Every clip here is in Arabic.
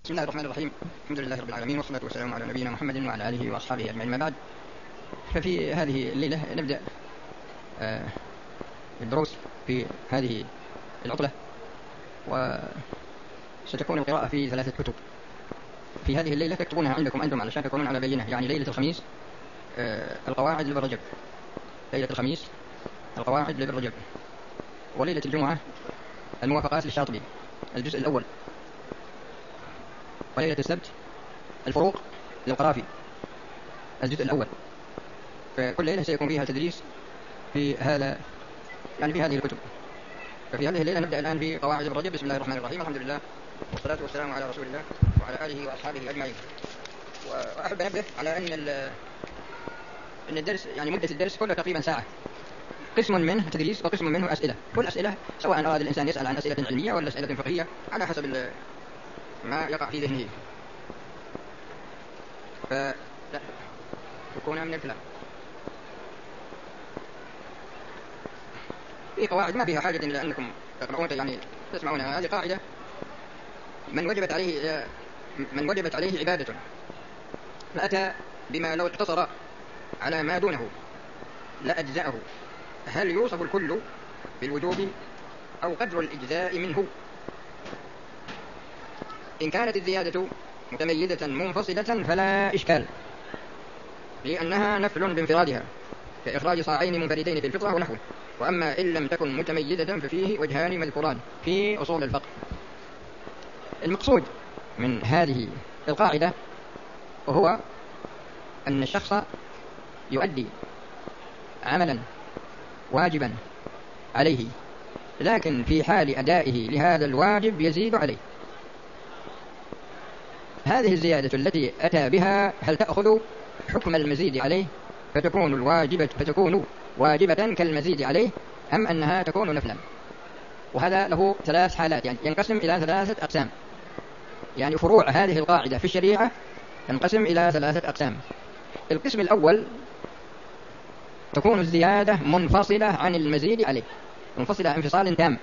بسم الله الرحمن الرحيم. الحمد لله رب العالمين، والصلاة والسلام على نبينا محمد وعلى آله وأصحابه أجمعين، ما بعد. ففي هذه الليلة نبدأ الدروس في هذه العطلة، وستكون القراءة في 3 كتب في هذه الليلة تكتبونها عندكم أنتم علشان تكونون على بينة. يعني ليلة الخميس القواعد لابن رجب، ليلة الخميس القواعد لابن رجب، وليلة الجمعة الموافقات للشاطبي الجزء الأول، وليلة السبت الفروق للقرافي الجزء الأول. فكل ليلة سيكون فيها تدريس في هذا، يعني في هذه الكتب. ففي هذه الليلة نبدأ الآن في قواعد ابن رجب. بسم الله الرحمن الرحيم، الحمد لله والصلاة والسلام على رسول الله وعلى آله وأصحابه أجمعين. وأحب أنبه على أن الدرس، يعني مدة الدرس كله تقريبا ساعة، قسم منه تدريس وقسم منه أسئلة. كل أسئلة سواء أراد الإنسان يسأل عن أسئلة علمية ولا أسئلة فقهية على حسب ما يقع في ذهنه. فلا تكون من الكلام. في قواعد ما فيها حاجة إلى أنكم تقرؤون، يعني تسمعون. هذه قاعدة: من وجبت عليه عبادة فأتى بما لو اقتصر على ما دونه لأجزأه، هل يوصف الكل بالوجوب أو قدر الإجزاء منه؟ إن كانت الزيادة متميزة منفصلة فلا إشكال، لأنها نفل بانفرادها كإخراج صاعين منفردين في الفطرة ونحوه. وأما إن لم تكن متميزة ففيه وجهان مذكوران في أصول الفقه. المقصود من هذه القاعدة وهو أن الشخص يؤدي عملا واجبا عليه، لكن في حال أدائه لهذا الواجب يزيد عليه. هذه الزيادة التي أتى بها هل تأخذ حكم المزيد عليه فتكون واجبة كالمزيد عليه، أم أنها تكون نفلا؟ وهذا له 3 حالات، يعني ينقسم إلى 3 أقسام. يعني فروع هذه القاعدة في الشريعة ينقسم إلى 3 أقسام. القسم الأول تكون الزيادة منفصلة عن المزيد عليه، منفصلة انفصال تام.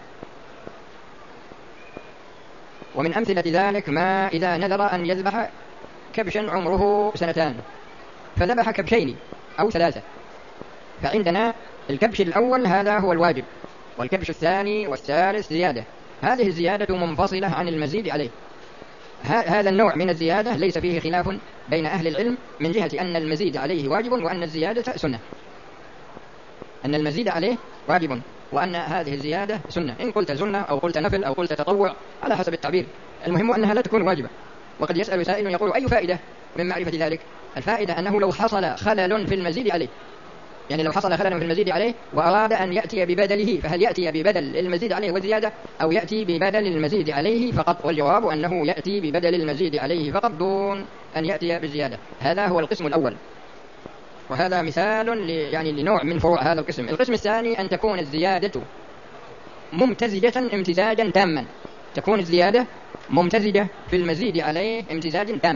ومن أمثلة ذلك ما إذا نذر أن يذبح كبشا عمره 2 فذبح كبشين أو 3، فعندنا الكبش الأول هذا هو الواجب، والكبش الثاني والثالث زيادة. هذه الزيادة منفصلة عن المزيد عليه. هذا النوع من الزيادة ليس فيه خلاف بين أهل العلم من جهة أن المزيد عليه واجب وأن الزيادة سنة، أن المزيد عليه واجب وأن هذه الزيادة سنة. إن قلت سنة أو قلت نفل أو قلت تطوع على حسب التعبير، المهم أنها لا تكون واجبة. وقد يسأل سائل يقول: أي فائدة من معرفة ذلك؟ الفائدة أنه لو حصل خلل في المزيد عليه، يعني لو حصل خلل في المزيد عليه وأراد أن يأتي ببدله، فهل يأتي ببدل المزيد عليه والزيادة أو يأتي ببدل المزيد عليه فقط؟ والجواب أنه يأتي ببدل المزيد عليه فقط دون أن يأتي بالزيادة. هذا هو القسم الأول، وهذا مثال يعني لنوع من فروع هذا القسم. القسم الثاني أن تكون الزيادة ممتزجة امتزاجا تاما، تكون الزيادة ممتزجة في المزيد عليه امتزاج تام.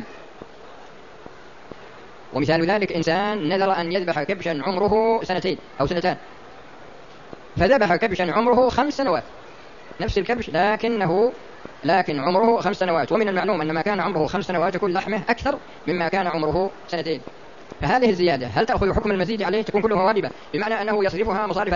ومثال ذلك: إنسان نذر أن يذبح كبشا عمره 2 أو 2 فذبح كبشا عمره 5 سنوات، نفس الكبش لكن عمره 5 سنوات. ومن المعلوم أن ما كان عمره 5 سنوات يكون لحمه أكثر مما كان عمره 2. فهذه الزيادة هل تأخذ حكم المزيد عليه؟ تكون كلها واجبة، بمعنى أنه يصرفها مصارف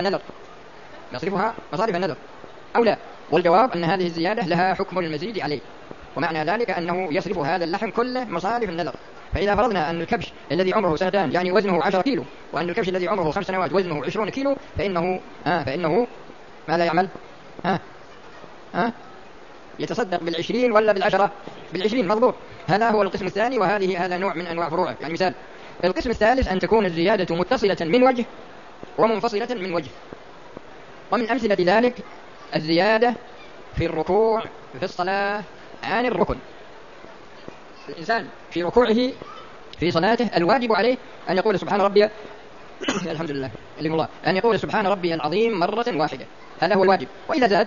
النذر أو لا؟ والجواب أن هذه الزيادة لها حكم المزيد عليه، ومعنى ذلك أنه يصرف هذا اللحم كله مصارف النذر. فإذا فرضنا أن الكبش الذي عمره 2 يعني وزنه 10 كيلو، وأن الكبش الذي عمره 5 سنوات وزنه 20 كيلو، فإنه ماذا يعمل؟ يتصدق بال20 ولا بال10؟ بال20 مضبوط. هذا هو القسم الثاني، هذا نوع من أنواع فروعه. يعني مثال: القسم الثالث أن تكون الزيادة متصلة من وجه ومنفصلة من وجه. ومن أمثلة ذلك الزيادة في الركوع في الصلاة عن الركن. الإنسان في ركوعه في صلاته الواجب عليه أن يقول سبحان ربي الحمد لله أن يقول سبحان ربي العظيم مرة واحدة، هذا هو الواجب. وإذا زاد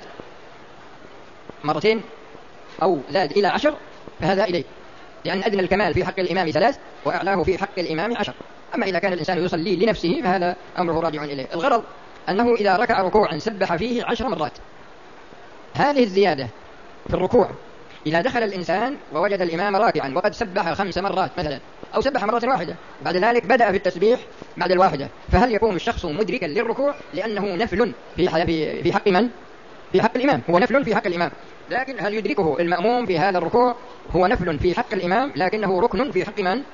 2 أو زاد إلى 10 فهذا إليه، لأن أدنى الكمال في حق الإمام 3 وأعلاه في حق الإمام 10. أما إذا كان الإنسان يصلي لنفسه فهذا أمره راجع إليه. الغرض أنه إذا ركع ركوعا سبح فيه 10 مرات. هذه الزيادة في الركوع إذا دخل الإنسان ووجد الإمام راكعا وقد سبح 5 مرات مثلا أو سبح مرة واحدة، بعد ذلك بدأ في التسبيح بعد الواحدة، فهل يكون الشخص مدركا للركوع لأنه نفل في حق من؟ في حق الإمام، هو نفل في حق الإمام، لكن هل يدركه المأموم في هذا الركوع؟ هو نفل في حق الإمام لكنه ركن في حق من؟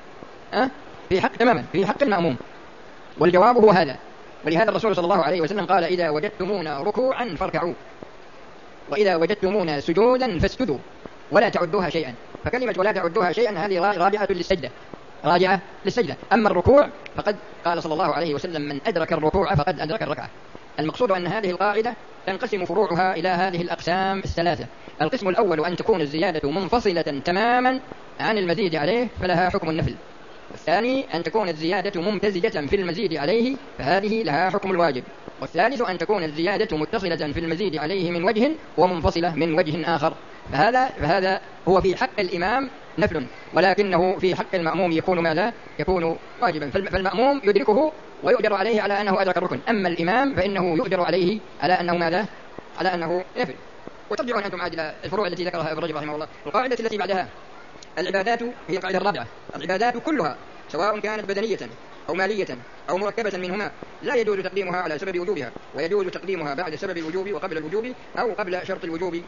في حق تماما في حق المأموم. والجواب هو هذا. ولهذا الرسول صلى الله عليه وسلم قال: إذا وجدتمونا ركوعا فاركعوا، وإذا وجدتمونا سجودا فاسجدوا، ولا تعدوها شيئا. فكلمة ولا تعدوها شيئا هذه راجعة للسجدة، راجعة للسجدة. أما الركوع فقد قال صلى الله عليه وسلم: من أدرك الركوع فقد أدرك الركعة. المقصود أن هذه القاعدة تنقسم فروعها إلى هذه الأقسام الثلاثة. القسم الأول أن تكون الزيادة منفصلة تماما عن المزيد عليه فلها حكم النفل. والثاني أن تكون الزيادة ممتزجة في المزيد عليه فهذه لها حكم الواجب. والثالث أن تكون الزيادة متصلة في المزيد عليه من وجه ومنفصلة من وجه آخر، فهذا هو في حق الإمام نفل، ولكنه في حق المأموم يكون ماذا؟ يكون واجبا. فالمأموم يدركه ويؤجر عليه على أنه أدرك الركن، أما الإمام فإنه يؤجر عليه على أنه ماذا؟ على أنه نفل. وترجعون أنتم عاد إلى الفروع التي ذكرها ابن رجب رحمه الله. القاعدة التي بعدها العبادات هي القاعدة الرابعة. العبادات كلها سواء كانت بدنية أو مالية أو مركبة منهما لا يجوز تقديمها على سبب وجوبها، ويجوز تقديمها بعد سبب الوجوب وقبل الوجوب أو قبل شرط الوجوب.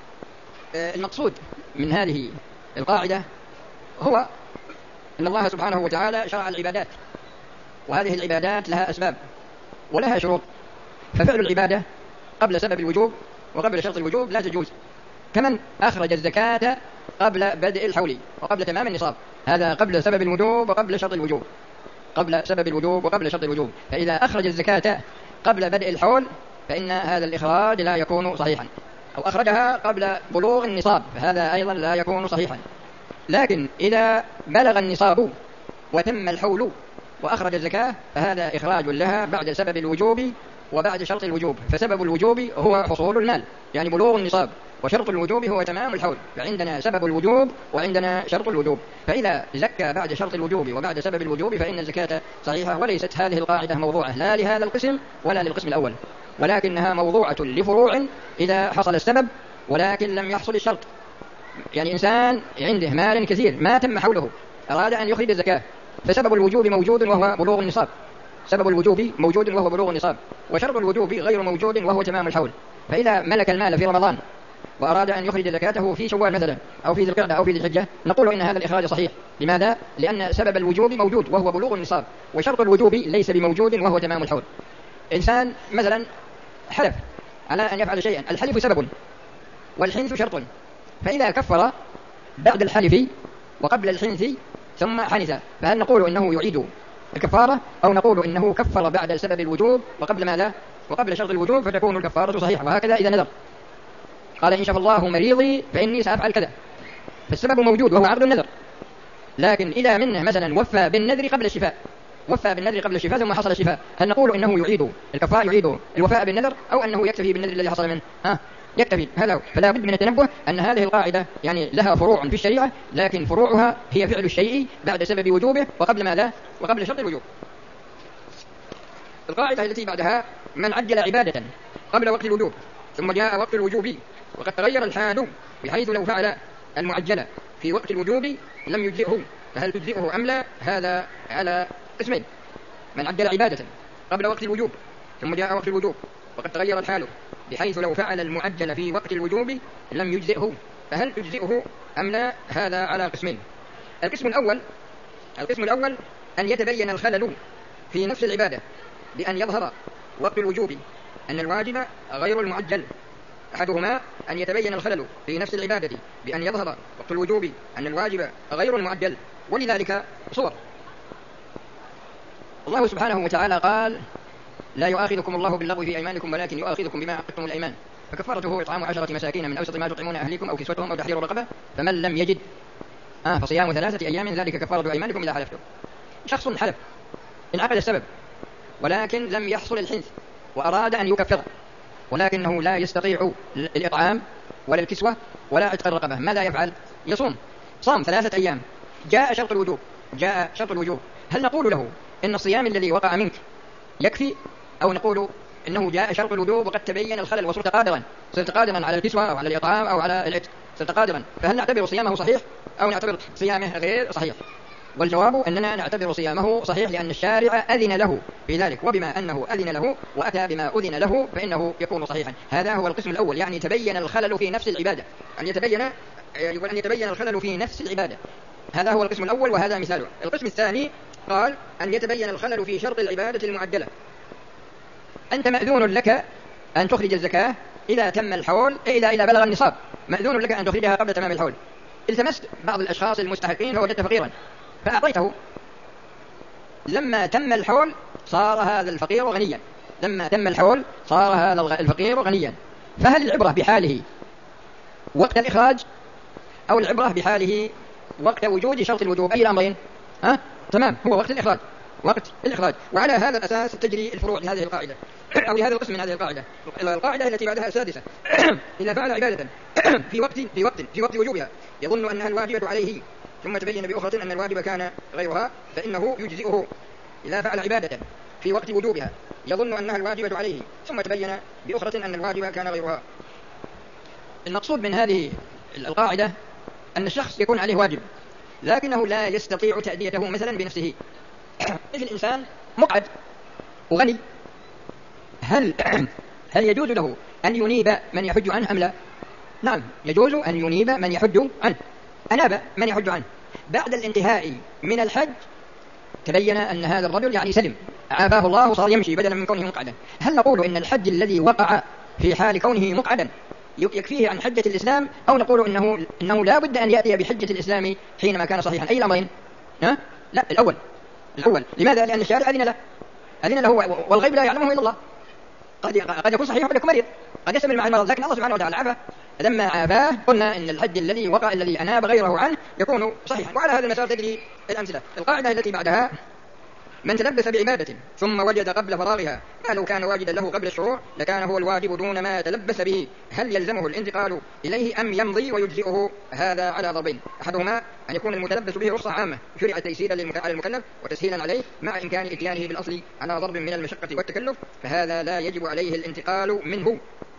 المقصود من هذه القاعدة هو أن الله سبحانه وتعالى شرع العبادات، وهذه العبادات لها أسباب ولها شروط، ففعل العبادة قبل سبب الوجوب وقبل شرط الوجوب لا تجوز. كمن أخرج الزكاة قبل بدء الحول وقبل تمام النصاب، هذا قبل سبب الوجوب وقبل شرط الوجوب، قبل سبب الوجوب وقبل شرط الوجوب. فإذا أخرج الزكاة قبل بدء الحول فإن هذا الإخراج لا يكون صحيحا، أو أخرجها قبل بلوغ النصاب فهذا أيضا لا يكون صحيحا. لكن إذا بلغ النصاب وتم الحول وأخرج الزكاة فهذا إخراج لها بعد سبب الوجوب وبعد شرط الوجوب. فسبب الوجوب هو حصول المال يعني بلوغ النصاب، وشرط الوجوب هو تمام الحول. فعندنا سبب الوجوب وعندنا شرط الوجوب، فإذا زكى بعد شرط الوجوب وبعد سبب الوجوب فإن الزكاة صحيحة. وليست هذه القاعدة موضوعة لا لهذا القسم ولا للقسم الأول، ولكنها موضوعة لفروع إذا حصل السبب ولكن لم يحصل الشرط. يعني إنسان عنده مال كثير ما تم حوله، أراد أن يخرج الزكاة، فسبب الوجوب موجود وهو بلوغ النصاب، سبب الوجوب موجود وهو بلوغ النصاب، وشرط الوجوب غير موجود وهو تمام الحول. فإذا ملك المال في رمضان وأراد أن يخرج زكاته في شوال مثلا أو في ذي القعدة أو في ذي الحجة نقول إن هذا الإخراج صحيح. لماذا؟ لأن سبب الوجوب موجود وهو بلوغ النصاب، وشرط الوجوب ليس بموجود وهو تمام الحول. إنسان مثلا حلف على أن يفعل شيئا، الحلف سبب والحنث شرط، فإذا كفر بعد الحلف وقبل الحنث ثم حنث فهل نقول إنه يعيد الكفارة أو نقول إنه كفر بعد سبب الوجوب وقبل ماذا؟ وقبل شرط الوجوب فتكون الكفارة صحيحة. وهكذا إذا نذر قال: إن شاء الله مريضي فإني سأفعل كذا، فالسبب موجود وهو عقد النذر. لكن إذا منه مثلا وفى بالنذر قبل الشفاء ثم حصل الشفاء، هل نقول إنه يعيد الكفارة، يعيد الوفاء بالنذر، أو أنه يكتفي بالنذر الذي حصل منه؟ يكتفي. هذا فلا بد من التنبه أن هذه القاعدة يعني لها فروع في الشريعة، لكن فروعها هي فعل الشيء بعد سبب وجوبه وقبل ماذا؟ وقبل شرط الوجوب. القاعدة التي بعدها: من عجل عبادة قبل وقت الوجوب ثم جاء وقت الوجوب وقد تغير الحال بحيث لو فعل المعجلة في وقت الوجوب لم يجزئه فهل تجزئه أم لا؟ هذا على قسمين: من عجل عبادة قبل وقت الوجوب ثم جاء وقت الوجوب وقد تغير الحال بحيث لو فعل المعجل في وقت الوجوب لم يجزئه فهل تجزئه أم لا؟ هذا على قسمين. القسم الأول أن يتبين الخلل في نفس العبادة بأن يظهر وقت الوجوب أن الواجب غير المعجل. أحدهما أن يتبين الخلل في نفس العبادة بأن يظهر وقت الوجوب أن الواجب غير المعجل، ولذلك صور. الله سبحانه وتعالى قال: لا يؤاخذكم الله باللغو في أيمانكم ولكن يؤاخذكم بما عقدتم الأيمان، فكفارته إطعام 10 مساكين من أوسط ما تطعمون أهليكم أو كسوتهم أو تحرير رقبة، فمن لم يجد فصيام 3 أيام ذلك كفارة أيمانكم إذا حلفتم. شخص حلف انعقد السبب ولكن لم يحصل الحنث وأراد أن يكفر، ولكنه لا يستطيع الإطعام ولا الكسوة ولا عتق الرقبة، ماذا يفعل؟ يصوم. صام 3 أيام، جاء شرط الوجوب، هل نقول له إن الصيام الذي وقع منك يكفي، أو نقول إنه جاء شرط الوجوب وقد تبين الخلل وصرت قادرا على الكسوة أو على الإطعام أو على العتق؟ صرت قادرا، فهل نعتبر صيامه صحيح أو نعتبر صيامه غير صحيح؟ والجواب أننا نعتبر صيامه صحيح لأن الشارع أذن له بذلك، وبما أنه أذن له وأتى بما أذن له فإنه يكون صحيحا. هذا هو القسم الأول، يعني تبين الخلل في نفس العبادة، أن يتبين الخلل في نفس العبادة. هذا هو القسم الأول وهذا مثاله. القسم الثاني قال أن يتبين الخلل في شرط العبادة المعدلة. أنت مأذون لك أن تخرج الزكاة إذا تم الحول، إذا بلغ النصاب، مأذون لك أن تخرجها قبل تمام الحول. التمست بعض الأشخاص المستحقين فوجدت فقيرا فأعطيته، لما تم الحول صار هذا الفقير غنيا، لما تم الحول صار هذا الفقير غنيا. فهل العبرة بحاله وقت الإخراج أو العبرة بحاله وقت وجود شرط الوجوب؟ أي الأمرين؟ تمام، هو وقت الإخراج، وقت الإخراج. وعلى هذا الأساس تجري الفروع لهذه القاعدة أو لهذا القسم من هذه القاعدة. القاعدة التي بعدها السادسة: إذا فعل عبادة في وقت وجوبها يظن أنها الواجبة عليه ثم تبين بأخرى أن الواجب كان غيرها فإنه يجزئه. إذا فعل عبادة في وقت وجوبها يظن أنها الواجبة عليه ثم تبين بأخرى أن الواجب كان غيرها. المقصود من هذه القاعدة أن الشخص يكون عليه واجب لكنه لا يستطيع تأديته مثلا بنفسه. مثل إنسان مقعد وغني، هل يجوز له أن ينيب من يحج عنه أم لا؟ نعم، يجوز أن ينيب من يحج عنه. أناب من يحج عنه بعد الانتهاء من الحج تبين أن هذا الرجل يعني سلم، عافاه الله وصار يمشي بدلا من كونه مقعدا. هل نقول إن الحج الذي وقع في حال كونه مقعدا يكفيه عن حجة الإسلام، أو نقول إنه لا بد أن يأتي بحجة الإسلام حينما كان صحيحا؟ أي الأمرين؟ لا، الأول. لماذا؟ لأن الشارع أذن له والغيب لا يعلمه إلا الله. قد يكون صحيح وقد يكون مريض، قد يستمر مع المرض، لكن الله سبحانه وتعالى عافاه. لما عافاه قلنا إن الحج الذي وقع الذي أناب غيره عنه يكون صحيحا. وعلى هذا المسار تجري الأمثلة. القاعدة التي بعدها: من تلبس بعبادة ثم وجد قبل فراغها ما لو كان واجدا له قبل الشروع لكان هو الواجب دون ما تلبس به، هل يلزمه الانتقال إليه أم يمضي ويجزئه؟ هذا على ضربين: أحدهما أن يكون المتلبس به رخصة عامة شرع تيسيرا على المكلف وتسهيلا عليه مع إمكان إتيانه بالأصل على ضرب من المشقة والتكلف، فهذا لا يجب عليه الانتقال منه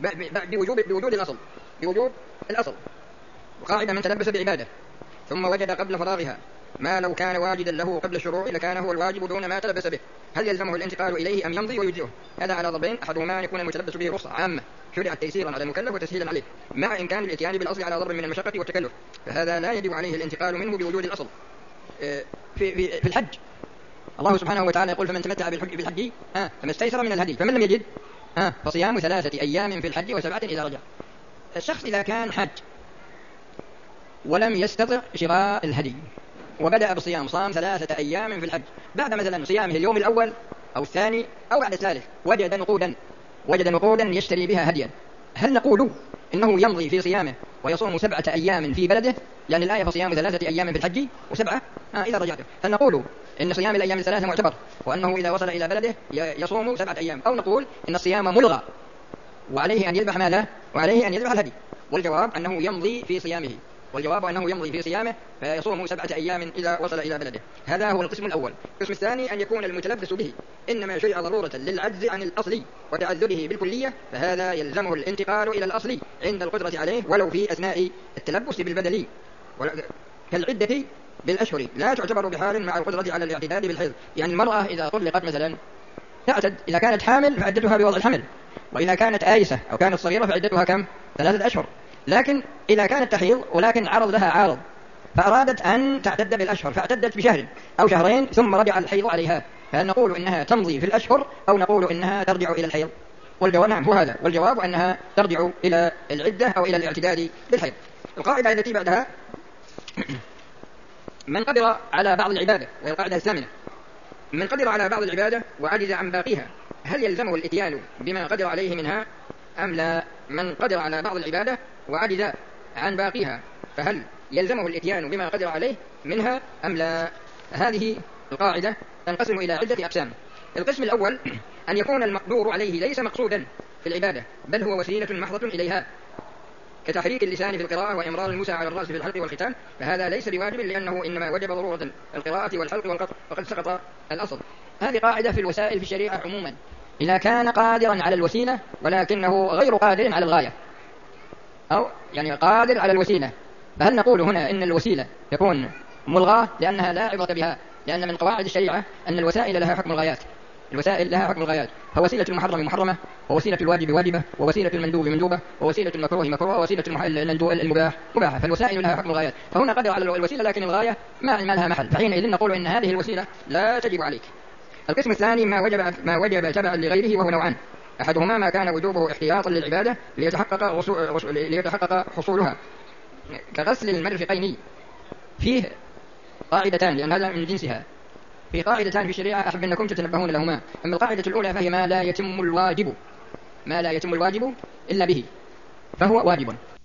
بوجود الأصل. وقاعدة: من تلبس بعبادة ثم وجد قبل فراغها ما لو كان واجدا له قبل الشروع لكان هو الواجب دون ما تلبس به، هل يلزمه الانتقال إليه أم يمضي ويجزئه؟ هذا على ضربين: أحدهما أن يكون المتلبس به رخصة عامة شرعت تيسيرا على المكلف وتسهيلا عليه مع إمكان الإتيان بالأصل على ضرب من المشقة والتكلف، فهذا لا يجب عليه الانتقال منه بوجود الأصل. في الحج الله سبحانه وتعالى يقول: فمن تمتع بالحج فما استيسر من الهدي، فمن لم يجد فصيام 3 أيام في الحج و7 إذا رجع. الشخص إذا كان حج ولم يستطع شراء الهدي وبدأ بصيام، صام 3 أيام في الحج، بعد مثلا صيامه اليوم الأول أو الثاني أو بعد الثالث وجد نقودا يشتري بها هديا، هل نقول إنه يمضي في صيامه ويصوم 7 أيام في بلده؟ لأن الآية: فصيام 3 أيام في الحج و7 إذا رجعته. هل نقول إن صيام الأيام 3 معتبر وأنه إذا وصل إلى بلده يصوم 7 أيام، أو نقول إن الصيام ملغى وعليه أن يذبح ماذا؟ وعليه أن يذبح الهدي؟ والجواب أنه يمضي في صيامه فيصوم 7 أيام إذا وصل إلى بلده. هذا هو القسم الأول. القسم الثاني: أن يكون المتلبس به إنما شرع ضرورة للعجز عن الأصل وتعذره بالكلية، فهذا يلزمه الانتقال إلى الأصل عند القدرة عليه ولو في أثناء التلبس بالبدل، كالعدة بالأشهر لا تعتبر بحال مع القدرة على الاعتداد بالحيض. يعني المرأة إذا طلقت مثلا تعتد، إذا كانت حامل فعدتها بوضع الحمل، وإذا كانت آيسة أو كانت صغيرة فعدتها كم؟ 3 أشهر. لكن إذا كانت تحيض ولكن عرض لها عارض فأرادت أن تعتد بالأشهر فاعتدت بشهر أو شهرين ثم رجع الحيض عليها، فهل نقول إنها تمضي في الأشهر أو نقول إنها ترجع إلى الحيض؟ والجواب نعم، هو هذا، والجواب أنها ترجع إلى العدة أو إلى الاعتداد بالحيض. القاعدة التي بعدها: من قدر على بعض العبادة، وهي القاعدة الثامنة: من قدر على بعض العبادة وعجز عن باقيها هل يلزمه الإتيان بما قدر عليه منها أم لا؟ من قدر على بعض العبادة وعجز عن باقيها فهل يلزمه الإتيان بما قدر عليه منها أم لا؟ هذه القاعدة تنقسم إلى عدة أقسام. القسم الأول: أن يكون المقدور عليه ليس مقصودا في العبادة بل هو وسيلة محضة إليها، كتحريك اللسان في القراءة وإمرار الموسى على الرأس في الحلق والختان، فهذا ليس بواجب لأنه إنما وجب ضرورة القراءة والحلق والقطع وقد سقط الأصل. هذه قاعدة في الوسائل في الشريعة عموما: إذا كان قادرا على الوسيلة ولكنه غير قادر على الغاية، أو يعني قادر على الوسيلة. فهل نقول هنا إن الوسيلة تكون ملغاة لأنها لا عبرة بها؟ لأن من قواعد الشريعة أن الوسائل لها حكم الغايات، الوسائل لها حكم الغايات، فوسيلة المحرم محرمة، ووسيلة الواجب واجبة، ووسيلة المندوب مندوبة، ووسيلة المكروه مكروه، ووسيلة المباح مباحة، فالوسائل لها حكم الغايات. فهنا قدر على الوسيلة لكن الغاية ما لها محل، فحينئذ نقول إن هذه الوسيلة لا تجب عليك. القسم الثاني ما وجب تبعا لغيره، وهو نوعان: أحدهما ما كان وجوبه احتياطا للعبادة ليتحقق حصولها، كغسل المرفقين. فيه قاعدتان لأن هذا من جنسها، في قاعدتان في الشريعة أحب أنكم تتنبهون لهما. أما القاعدة الأولى فهي ما لا يتم الواجب إلا به فهو واجب،